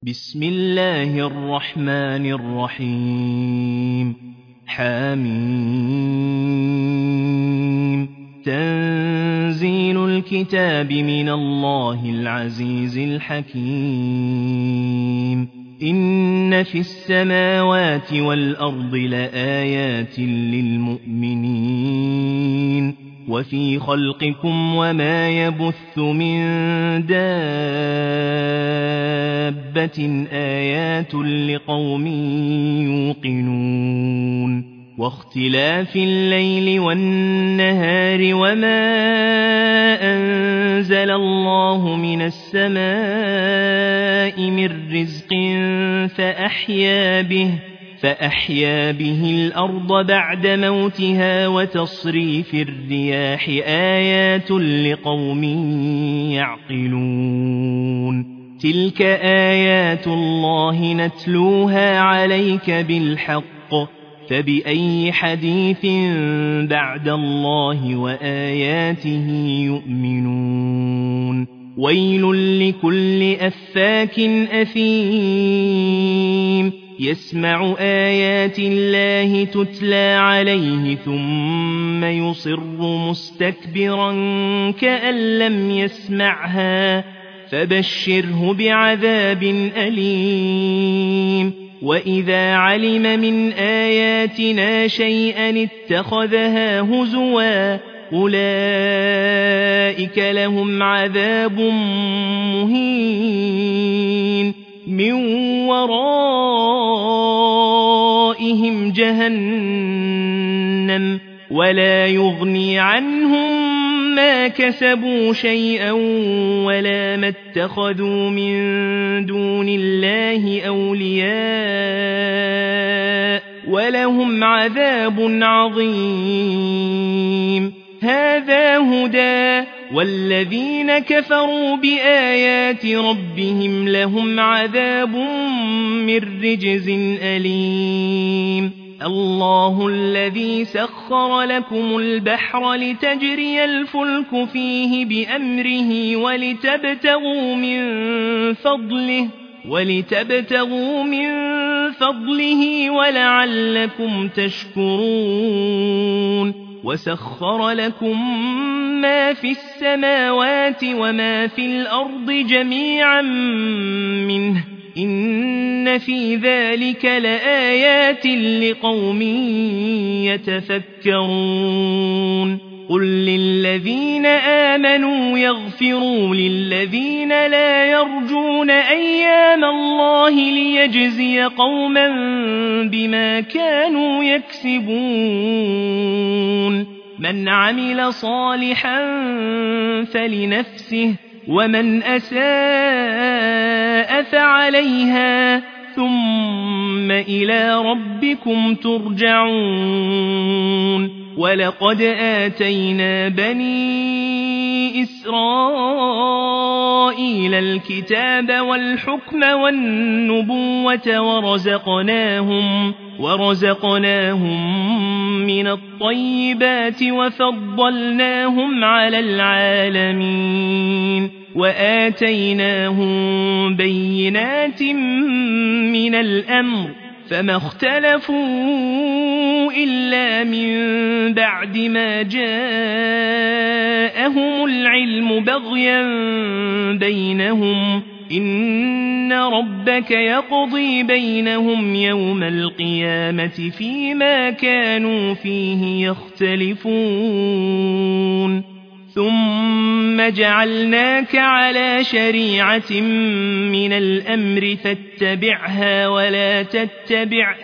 بسم الله الرحمن الرحيم حميم تنزيل الكتاب من الله العزيز الحكيم إن في السماوات والأرض لآيات للمؤمنين وفي خلقكم وما يبث من دابة آيات لقوم يوقنون واختلاف الليل والنهار وما أنزل الله من السماء من رزق فأحيا به الأرض بعد موتها وتصريف الرياح آيات لقوم يعقلون تلك آيات الله نتلوها عليك بالحق فبأي حديث بعد الله وآياته يؤمنون ويل لكل أفاك أثيم يسمع آيات الله تتلى عليه ثم يصر مستكبرا كأن لم يسمعها فبشره بعذاب أليم وإذا علم من آياتنا شيئا اتخذها هزوا أولئك لهم عذاب مهين من ورائهم جهنم ولا يغني عنهم ما كسبوا شيئا ولا ما اتخذوا من دون الله أولياء ولهم عذاب عظيم هذا هدى والذين كفروا بآيات ربهم لهم عذاب من رجز أليم الله الذي سخر لكم البحر لتجري الفلك فيه بأمره ولتبتغوا من فضله ولعلكم تشكرون وسخر لكم ما في السماوات وما في الأرض جميعا منه إن في ذلك لآيات لقوم يتفكرون قل للذين آمنوا يغفروا للذين لا يرجون أيام الله ليجزي قوما بما كانوا يكسبون من عمل صالحا فلنفسه ومن أساء فعليها ثم إلى ربكم ترجعون ولقد آتينا بني إسرائيل الكتاب والحكم والنبوة ورزقناهم من الطيبات وفضلناهم على العالمين وآتيناهم بينات من الأمر فما اختلفوا إلا من بعد ما جاءهم العلم بغيا بينهم إن ربك يقضي بينهم يوم القيامة فيما كانوا فيه يختلفون ثم جعلناك على شريعة من الأمر فاتبعها ولا تتبع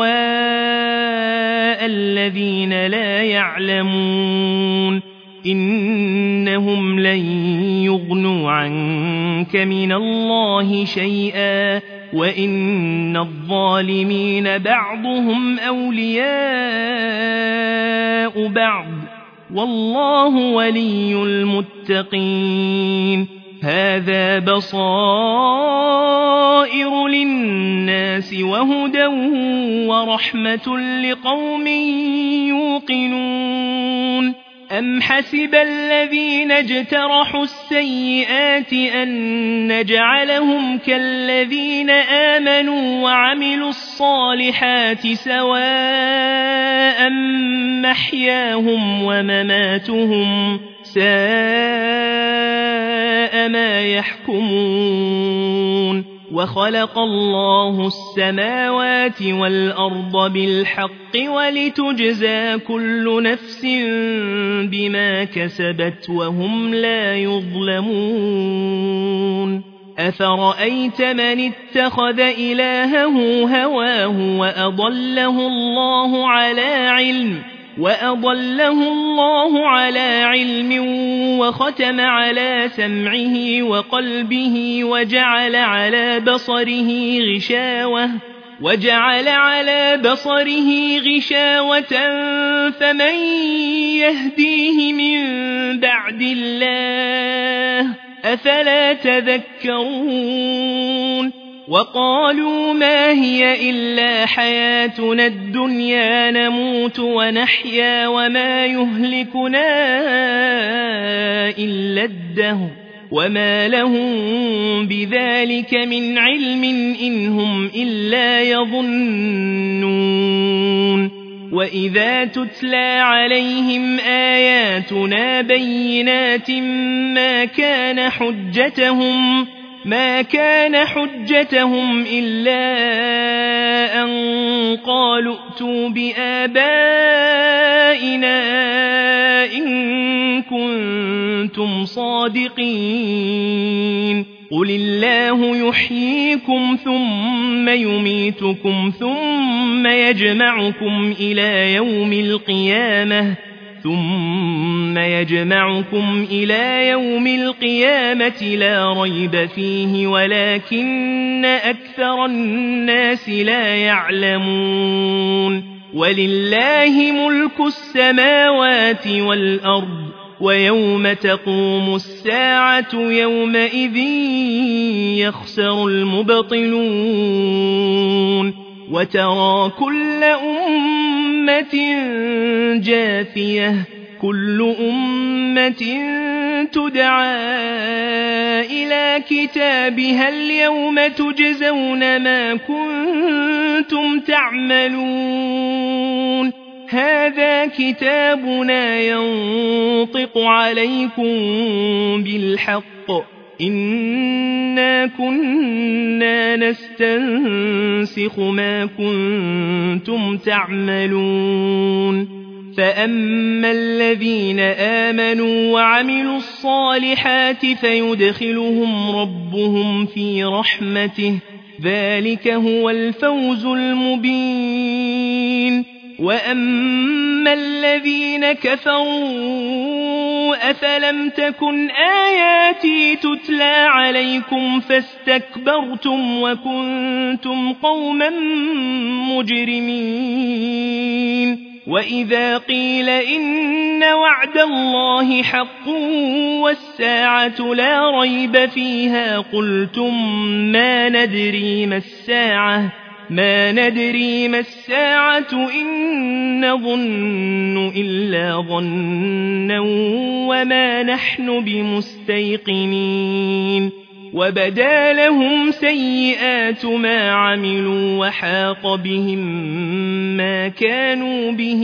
أهواء الذين لا يعلمون إنهم لن يغنوا عنك من الله شيئا وإن الظالمين بعضهم أولياء بعض والله ولي المتقين هذا بصائر للناس وهدى ورحمة لقوم يوقنون أم حسب الذين اجترحوا السيئات أن نجعلهم كالذين آمنوا وعملوا الصالحات سواء محياهم ومماتهم ساء ما يحكمون وخلق الله السماوات والأرض بالحق ولتجزى كل نفس بما كسبت وهم لا يظلمون أفرأيت من اتخذ إلهه هواه وأضله الله على علم وختم على سمعه وقلبه وجعل على بصره غشاوة فمن يهديه من بعد الله أفلا تذكرون وقالوا ما هي إلا حياتنا الدنيا نموت ونحيا وما يهلكنا إلا الدهر وما لهم بذلك من علم إن هم إلا يظنون وإذا تتلى عليهم آياتنا بينات ما كان حجتهم إلا أن قالوا ائتوا بآبائنا إن كنتم صادقين قل الله يحييكم ثم يميتكم ثم يجمعكم إلى يوم القيامة لا ريب فيه ولكن أكثر الناس لا يعلمون ولله ملك السماوات والأرض ويوم تقوم الساعة يومئذ يخسر المبطلون وترى كل أمة جاثية كل أمة تدعى إلى كتابها اليوم تجزون ما كنتم تعملون هذا كتابنا ينطق عليكم بالحق إنا كنا نستنسخ ما كنتم تعملون فأما الذين آمنوا وعملوا الصالحات فيدخلهم ربهم في رحمته ذلك هو الفوز المبين وأما الذين كفروا أفلم تكن آياتي تتلى عليكم فاستكبرتم وكنتم قوما مجرمين وإذا قيل إن وعد الله حق والساعة لا ريب فيها قلتم ما ندري ما الساعة إن نظن إلا ظنا وما نحن بمستيقنين وبدا لهم سيئات ما عملوا وحاق بهم ما كانوا به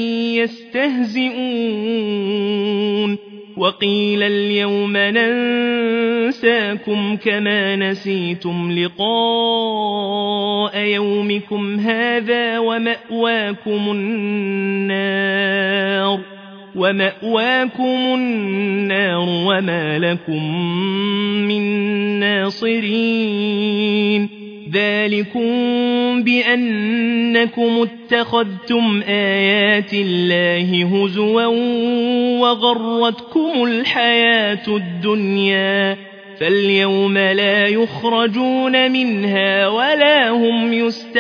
يستهزئون وقيل اليوم ننساكم كما نسيتم لقاء يومكم هذا ومأواكم النار وما لكم من ناصرين ذلكم بأنكم اتخذتم آيات الله هزوا وغرتكم الحياة الدنيا فاليوم لا يخرجون منها ولا هم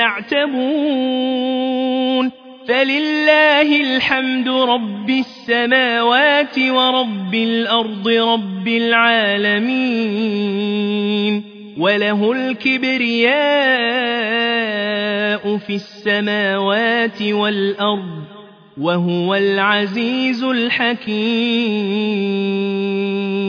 يستعتبون فلله الحمد رب السماوات ورب الأرض رب العالمين وله الكبرياء في السماوات والأرض وهو العزيز الحكيم